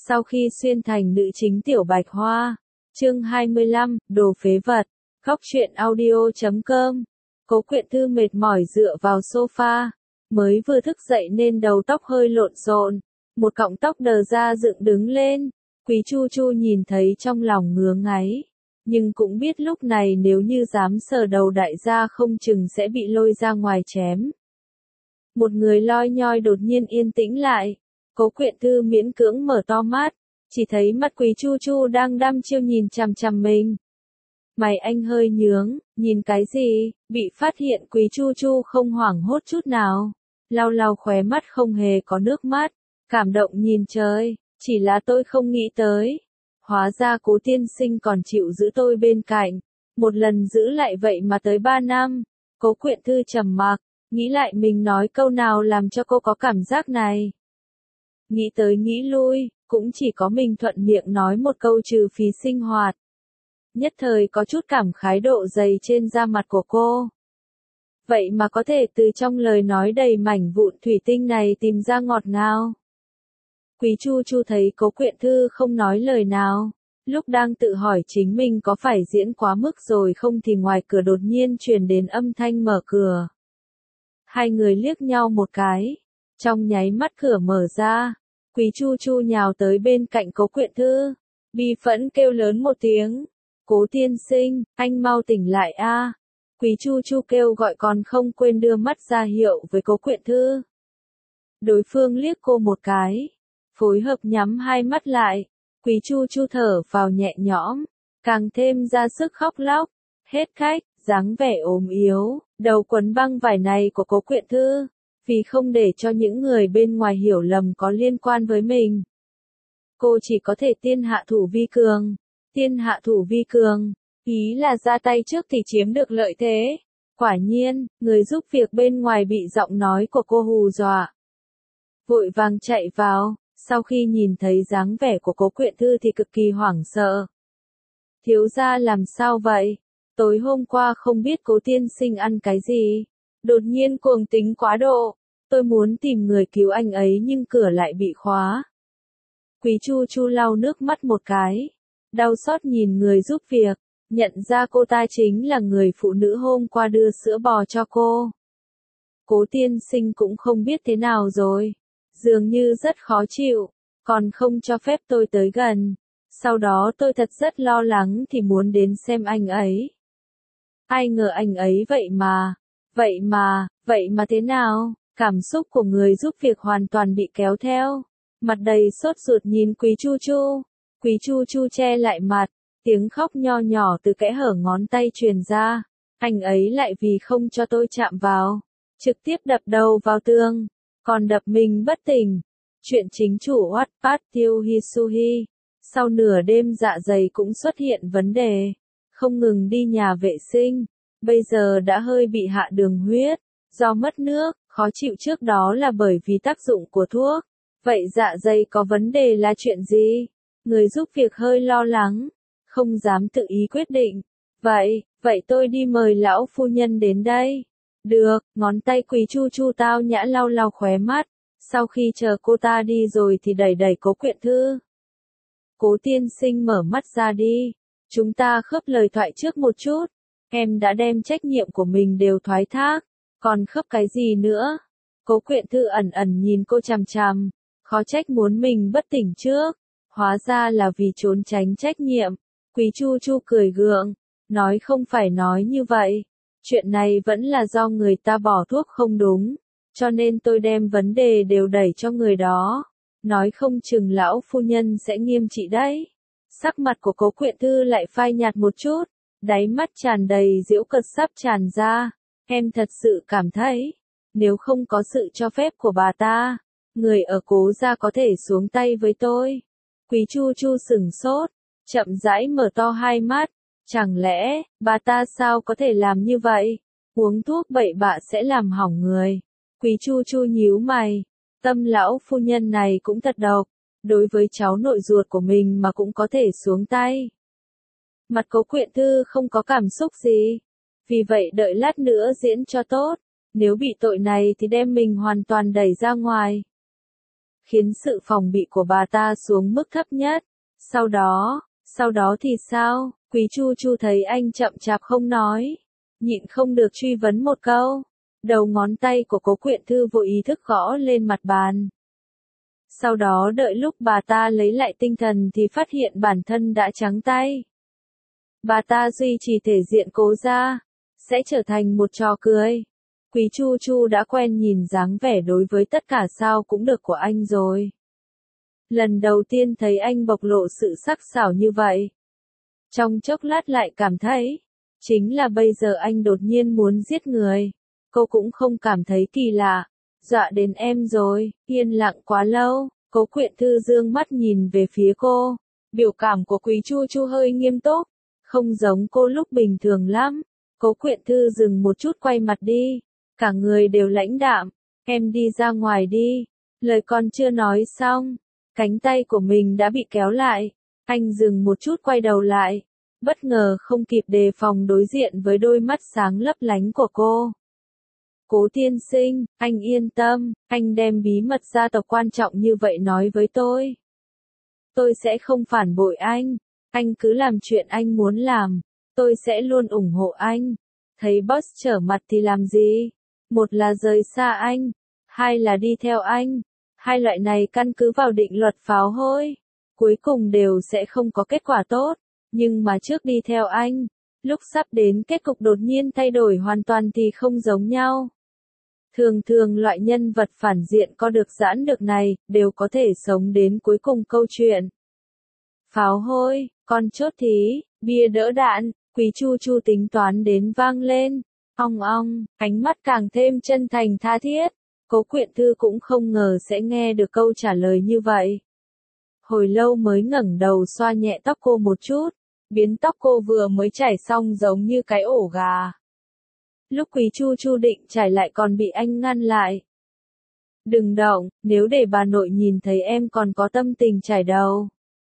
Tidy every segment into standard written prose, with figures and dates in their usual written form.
Sau khi xuyên thành nữ chính Tiểu Bạch Hoa, chương 25, đồ phế vật, góc truyện audio.com. Cố Quyện Thư mệt mỏi dựa vào sofa, mới vừa thức dậy nên đầu tóc hơi lộn xộn, một cọng tóc đờ ra dựng đứng lên. Quý Chu Chu nhìn thấy trong lòng ngứa ngáy, nhưng cũng biết lúc này nếu như dám sờ đầu đại gia không chừng sẽ bị lôi ra ngoài chém. Một người loi nhoi đột nhiên yên tĩnh lại. Cố Quyện Thư miễn cưỡng mở to mắt, chỉ thấy mặt Quý Chu Chu đang đăm chiêu nhìn chằm chằm mình. Mày anh hơi nhướng, nhìn cái gì? Bị phát hiện Quý Chu Chu không hoảng hốt chút nào, lau lau khóe mắt không hề có nước mắt, cảm động nhìn trời, chỉ là tôi không nghĩ tới. Hóa ra Cố tiên sinh còn chịu giữ tôi bên cạnh, một lần giữ lại vậy mà tới 3 năm. Cố Quyện Thư trầm mặc, nghĩ lại mình nói câu nào làm cho cô có cảm giác này. Nghĩ tới nghĩ lui, cũng chỉ có mình thuận miệng nói một câu trừ phí sinh hoạt. Nhất thời có chút cảm khái độ dày trên da mặt của cô. Vậy mà có thể từ trong lời nói đầy mảnh vụn thủy tinh này tìm ra ngọt ngào. Quý Chu Chu thấy Cố Quyện Thư không nói lời nào, lúc đang tự hỏi chính mình có phải diễn quá mức rồi không thì ngoài cửa đột nhiên truyền đến âm thanh mở cửa. Hai người liếc nhau một cái, trong nháy mắt cửa mở ra, Quý Chu Chu nhào tới bên cạnh Cố Quyện Thư, bi phẫn kêu lớn một tiếng, Cố tiên sinh, anh mau tỉnh lại a. Quý Chu Chu kêu gọi còn không quên đưa mắt ra hiệu với Cố Quyện Thư. Đối phương liếc cô một cái, phối hợp nhắm hai mắt lại, Quý Chu Chu thở vào nhẹ nhõm, càng thêm ra sức khóc lóc. Hết khách, dáng vẻ ốm yếu, đầu quấn băng vải này của Cố Quyện Thư, vì không để cho những người bên ngoài hiểu lầm có liên quan với mình. Cô chỉ có thể tiên hạ thủ vi cường. Tiên hạ thủ vi cường, ý là ra tay trước thì chiếm được lợi thế. Quả nhiên, người giúp việc bên ngoài bị giọng nói của cô hù dọa. Vội vàng chạy vào, sau khi nhìn thấy dáng vẻ của Cố Quyện Thư thì cực kỳ hoảng sợ. Thiếu gia làm sao vậy? Tối hôm qua không biết Cố tiên sinh ăn cái gì, đột nhiên cuồng tính quá độ, tôi muốn tìm người cứu anh ấy nhưng cửa lại bị khóa. Quý Chu Chu lau nước mắt một cái, đau xót nhìn người giúp việc, nhận ra cô ta chính là người phụ nữ hôm qua đưa sữa bò cho cô. Cố tiên sinh cũng không biết thế nào rồi, dường như rất khó chịu, còn không cho phép tôi tới gần. Sau đó tôi thật rất lo lắng thì muốn đến xem anh ấy. Ai ngờ anh ấy vậy mà thế nào? Cảm xúc của người giúp việc hoàn toàn bị kéo theo, mặt đầy sốt ruột nhìn Quý Chu Chu. Quý Chu Chu che lại mặt, tiếng khóc nho nhỏ từ kẽ hở ngón tay truyền ra. Anh ấy lại vì không cho tôi chạm vào, trực tiếp đập đầu vào tường, còn đập mình bất tỉnh. Chuyện chính chủ Wattpad Tiêu Hisuhi. Sau nửa đêm dạ dày cũng xuất hiện vấn đề, không ngừng đi nhà vệ sinh, bây giờ đã hơi bị hạ đường huyết, do mất nước, khó chịu trước đó là bởi vì tác dụng của thuốc. Vậy dạ dày có vấn đề là chuyện gì? Người giúp việc hơi lo lắng, không dám tự ý quyết định. Vậy tôi đi mời lão phu nhân đến đây. Được, ngón tay Quý Chu Chu tao nhã lau lau khóe mắt, sau khi chờ cô ta đi rồi thì đẩy đẩy Cố Quyện Thư. Cố tiên sinh mở mắt ra đi, chúng ta khớp lời thoại trước một chút, em đã đem trách nhiệm của mình đều thoái thác, còn khớp cái gì nữa? Cố Quyện Thư ẩn ẩn nhìn cô chằm chằm, khó trách muốn mình bất tỉnh trước, hóa ra là vì trốn tránh trách nhiệm. Quý Chu Chu cười gượng, nói không phải nói như vậy, chuyện này vẫn là do người ta bỏ thuốc không đúng, cho nên tôi đem vấn đề đều đẩy cho người đó. Nói không chừng lão phu nhân sẽ nghiêm trị đấy. Sắc mặt của Cố Quyện Thư lại phai nhạt một chút, đáy mắt tràn đầy giễu cợt sắp tràn ra. Em thật sự cảm thấy, nếu không có sự cho phép của bà ta, người ở Cố gia có thể xuống tay với tôi. Quý Chu Chu sửng sốt, chậm rãi mở to hai mắt, chẳng lẽ bà ta sao có thể làm như vậy? Uống thuốc bậy bạ sẽ làm hỏng người. Quý Chu Chu nhíu mày. Tâm lão phu nhân này cũng thật độc, đối với cháu nội ruột của mình mà cũng có thể xuống tay. Mặt Cố Quyện Thư không có cảm xúc gì, vì vậy đợi lát nữa diễn cho tốt, nếu bị tội này thì đem mình hoàn toàn đẩy ra ngoài. khiến sự phòng bị của bà ta xuống mức thấp nhất. Sau đó thì sao? Quý Chu Chu thấy anh chậm chạp không nói, nhịn không được truy vấn một câu. Đầu ngón tay của Cố Quyện Thư vô ý thức gõ lên mặt bàn. Sau đó đợi lúc bà ta lấy lại tinh thần thì phát hiện bản thân đã trắng tay. Bà ta duy trì thể diện Cố gia, sẽ trở thành một trò cười. Quý Chu Chu đã quen nhìn dáng vẻ đối với tất cả sao cũng được của anh rồi. Lần đầu tiên thấy anh bộc lộ sự sắc sảo như vậy. Trong chốc lát lại cảm thấy, chính là bây giờ anh đột nhiên muốn giết người. Cô cũng không cảm thấy kỳ lạ, dọa đến em rồi, yên lặng quá lâu, Cố Quyện Thư dương mắt nhìn về phía cô. Biểu cảm của Quý Chu Chu hơi nghiêm túc, không giống cô lúc bình thường lắm. Cố Quyện Thư dừng một chút quay mặt đi, cả người đều lãnh đạm, em đi ra ngoài đi, lời còn chưa nói xong, cánh tay của mình đã bị kéo lại, anh dừng một chút quay đầu lại, bất ngờ không kịp đề phòng đối diện với đôi mắt sáng lấp lánh của cô. Cố tiên sinh, anh yên tâm, anh đem bí mật gia tộc quan trọng như vậy nói với tôi. Tôi sẽ không phản bội anh cứ làm chuyện anh muốn làm, tôi sẽ luôn ủng hộ anh. Thấy boss trở mặt thì làm gì? Một là rời xa anh, hai là đi theo anh. Hai loại này căn cứ vào định luật pháo hôi, cuối cùng đều sẽ không có kết quả tốt. Nhưng mà trước đi theo anh, lúc sắp đến kết cục đột nhiên thay đổi hoàn toàn thì không giống nhau. Thường thường loại nhân vật phản diện có được giãn được này, đều có thể sống đến cuối cùng câu chuyện. Pháo hôi, con chốt thí, bia đỡ đạn, Quý Chu Chu tính toán đến vang lên. Ong ong, ánh mắt càng thêm chân thành tha thiết. Cố Quyện Thư cũng không ngờ sẽ nghe được câu trả lời như vậy. Hồi lâu mới ngẩng đầu xoa nhẹ tóc cô một chút, biến tóc cô vừa mới chải xong giống như cái ổ gà. Lúc Quý Chu Chu định chải lại còn bị anh ngăn lại. Đừng động, nếu để bà nội nhìn thấy em còn có tâm tình chải đầu.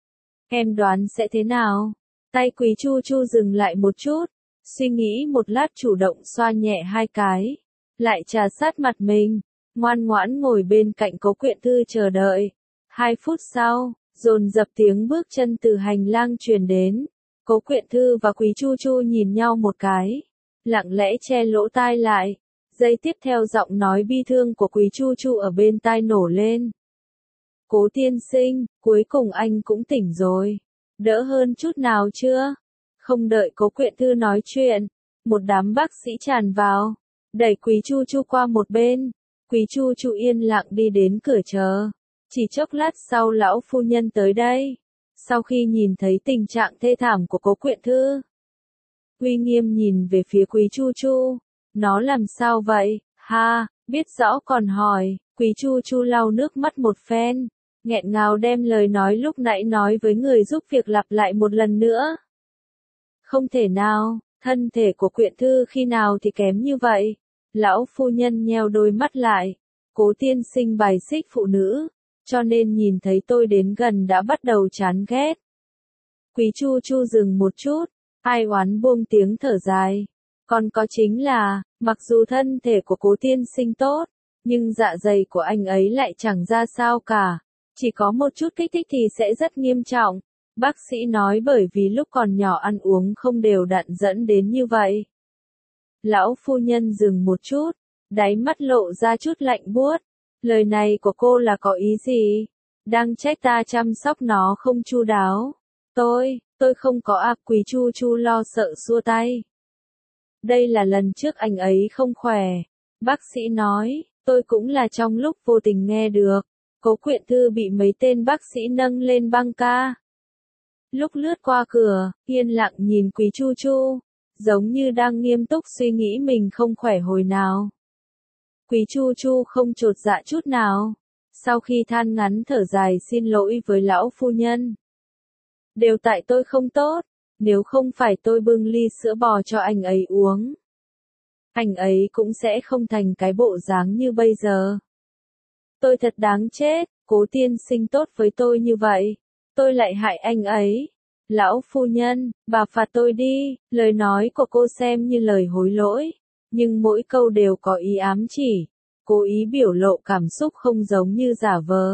Em đoán sẽ thế nào? Tay Quý Chu Chu dừng lại một chút, suy nghĩ một lát chủ động xoa nhẹ hai cái, lại trà sát mặt mình, ngoan ngoãn ngồi bên cạnh Cố Quyện Thư chờ đợi. 2 phút sau, dồn dập tiếng bước chân từ hành lang truyền đến. Cố Quyện Thư và Quý Chu Chu nhìn nhau một cái, lặng lẽ che lỗ tai lại. Giây tiếp theo giọng nói bi thương của Quý Chu Chu ở bên tai nổ lên. Cố tiên sinh, cuối cùng anh cũng tỉnh rồi. Đỡ hơn chút nào chưa? Không đợi Cố Quyện Thư nói chuyện, một đám bác sĩ tràn vào, đẩy Quý Chu Chu qua một bên. Quý Chu Chu yên lặng đi đến cửa chờ. Chỉ chốc lát sau lão phu nhân tới đây. Sau khi nhìn thấy tình trạng thê thảm của Cố Quyện Thư, uy nghiêm nhìn về phía Quý Chu Chu. Nó làm sao vậy? Ha, biết rõ còn hỏi. Quý Chu Chu lau nước mắt một phen, nghẹn ngào đem lời nói lúc nãy nói với người giúp việc lặp lại một lần nữa. Không thể nào, thân thể của Quyện Thư khi nào thì kém như vậy? Lão phu nhân nheo đôi mắt lại. Cố tiên sinh bài xích phụ nữ, cho nên nhìn thấy tôi đến gần đã bắt đầu chán ghét. Quý Chu Chu dừng một chút, ai oán buông tiếng thở dài. Còn có chính là, mặc dù thân thể của Cố tiên sinh tốt, nhưng dạ dày của anh ấy lại chẳng ra sao cả. Chỉ có một chút kích thích thì sẽ rất nghiêm trọng. Bác sĩ nói bởi vì lúc còn nhỏ ăn uống không đều đặn dẫn đến như vậy. Lão phu nhân dừng một chút, đáy mắt lộ ra chút lạnh buốt. Lời này của cô là có ý gì? Đang trách ta chăm sóc nó không chu đáo. Tôi không có ác. Quý Chu Chu lo sợ xua tay. Đây là lần trước anh ấy không khỏe. Bác sĩ nói, tôi cũng là trong lúc vô tình nghe được. Cố Quyện Thư bị mấy tên bác sĩ nâng lên băng ca. Lúc lướt qua cửa, yên lặng nhìn Quý Chu Chu, giống như đang nghiêm túc suy nghĩ mình không khỏe hồi nào. Quý Chu Chu không chột dạ chút nào. Sau khi than ngắn thở dài xin lỗi với lão phu nhân. Đều tại tôi không tốt, nếu không phải tôi bưng ly sữa bò cho anh ấy uống, anh ấy cũng sẽ không thành cái bộ dáng như bây giờ. Tôi thật đáng chết, Cố tiên sinh tốt với tôi như vậy, tôi lại hại anh ấy. Lão phu nhân, bà phạt tôi đi. Lời nói của cô xem như lời hối lỗi, nhưng mỗi câu đều có ý ám chỉ, cố ý biểu lộ cảm xúc không giống như giả vờ.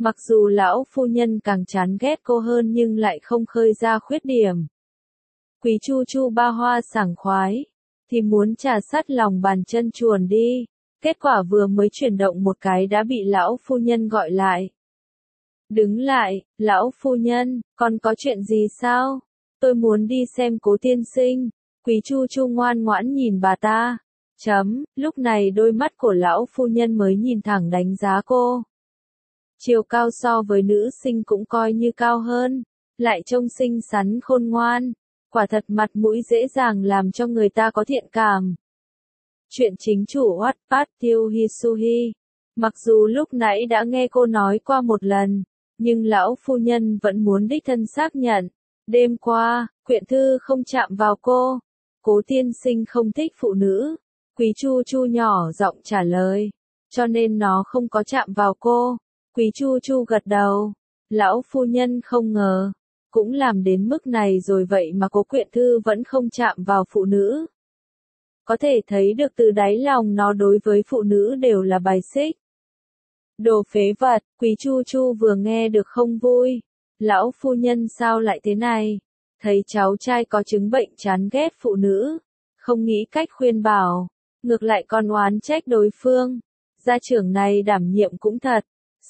Mặc dù lão phu nhân càng chán ghét cô hơn nhưng lại không khơi ra khuyết điểm. Quý Chu Chu ba hoa sảng khoái, thì muốn trà sát lòng bàn chân chuồn đi. Kết quả vừa mới chuyển động một cái đã bị lão phu nhân gọi lại. Đứng lại, lão phu nhân, còn có chuyện gì sao? Tôi muốn đi xem Cố tiên sinh. Quý Chu Chu ngoan ngoãn nhìn bà ta. Lúc này đôi mắt của lão phu nhân mới nhìn thẳng đánh giá cô. Chiều cao so với nữ sinh cũng coi như cao hơn, lại trông xinh xắn khôn ngoan, quả thật mặt mũi dễ dàng làm cho người ta có thiện cảm. Chuyện chính chủ Wattpad Tiêu Hisuhi. Mặc dù lúc nãy đã nghe cô nói qua một lần, nhưng lão phu nhân vẫn muốn đích thân xác nhận. Đêm qua, quyển thư không chạm vào cô. Cố tiên sinh không thích phụ nữ. Quý Chu Chu nhỏ giọng trả lời. Cho nên nó không có chạm vào cô. Quý Chu Chu gật đầu. Lão phu nhân không ngờ. Cũng làm đến mức này rồi vậy mà Cố quyển thư vẫn không chạm vào phụ nữ. Có thể thấy được từ đáy lòng nó đối với phụ nữ đều là bài xích. Đồ phế vật, Quý Chu Chu vừa nghe được không vui. Lão phu nhân sao lại thế này? Thấy cháu trai có chứng bệnh chán ghét phụ nữ. Không nghĩ cách khuyên bảo. Ngược lại còn oán trách đối phương. Gia trưởng này đảm nhiệm cũng thật.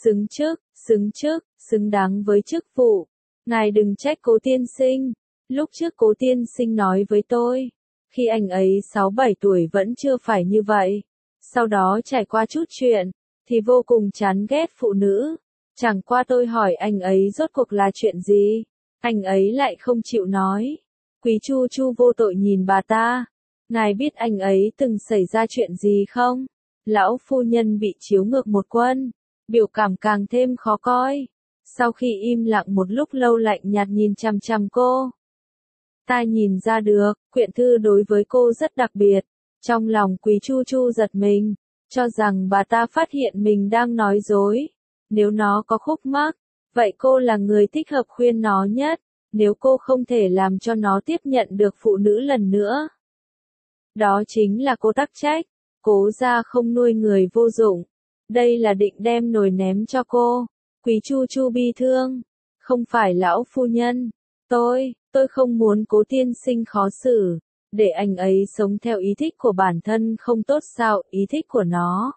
Xứng chức, xứng đáng với chức vụ. Ngài đừng trách Cố tiên sinh. Lúc trước Cố tiên sinh nói với tôi. Khi anh ấy 6-7 tuổi vẫn chưa phải như vậy. Sau đó trải qua chút chuyện. Thì vô cùng chán ghét phụ nữ. Chẳng qua tôi hỏi anh ấy rốt cuộc là chuyện gì. Anh ấy lại không chịu nói. Quý Chu Chu vô tội nhìn bà ta. Ngài biết anh ấy từng xảy ra chuyện gì không? Lão phu nhân bị chiếu ngược một quân. Biểu cảm càng thêm khó coi. Sau khi im lặng một lúc lâu lạnh nhạt nhìn chằm chằm cô. Ta nhìn ra được, quyển thư đối với cô rất đặc biệt. Trong lòng Quý Chu Chu giật mình. Cho rằng bà ta phát hiện mình đang nói dối. Nếu nó có khúc mắc, vậy cô là người thích hợp khuyên nó nhất. Nếu cô không thể làm cho nó tiếp nhận được phụ nữ lần nữa. Đó chính là cô tắc trách. Cố gia không nuôi người vô dụng. Đây là định đem nồi ném cho cô. Quý Chu Chu bi thương. Không phải lão phu nhân. Tôi không muốn Cố tiên sinh khó xử. Để anh ấy sống theo ý thích của bản thân không tốt sao, ý thích của nó.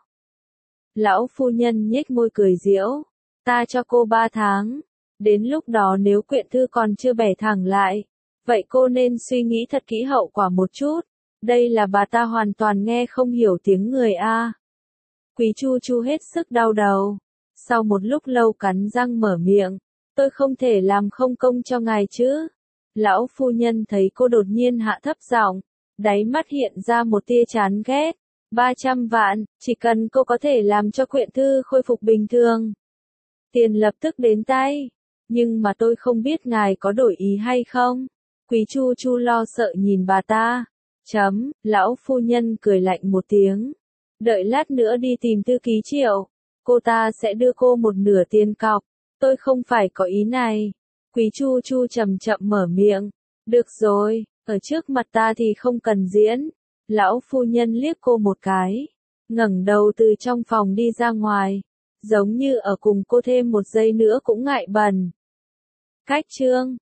Lão phu nhân nhếch môi cười giễu. Ta cho cô 3 tháng. Đến lúc đó nếu quyển thư còn chưa bẻ thẳng lại. Vậy cô nên suy nghĩ thật kỹ hậu quả một chút. Đây là bà ta hoàn toàn nghe không hiểu tiếng người a. Quý Chu Chu hết sức đau đầu. Sau một lúc lâu cắn răng mở miệng. Tôi không thể làm không công cho ngài chứ. Lão phu nhân thấy cô đột nhiên hạ thấp giọng, đáy mắt hiện ra một tia chán ghét. 300 vạn, chỉ cần cô có thể làm cho quyển thư khôi phục bình thường. Tiền lập tức đến tay. Nhưng mà tôi không biết ngài có đổi ý hay không. Quý Chu Chu lo sợ nhìn bà ta. Lão phu nhân cười lạnh một tiếng. Đợi lát nữa đi tìm thư ký Triệu. Cô ta sẽ đưa cô một nửa tiền cọc. Tôi không phải có ý này. Quý Chu Chu chậm chậm mở miệng. Được rồi, ở trước mặt ta thì không cần diễn. Lão phu nhân liếc cô một cái. Ngẩng đầu từ trong phòng đi ra ngoài. Giống như ở cùng cô thêm một giây nữa cũng ngại bẩn. Cách chương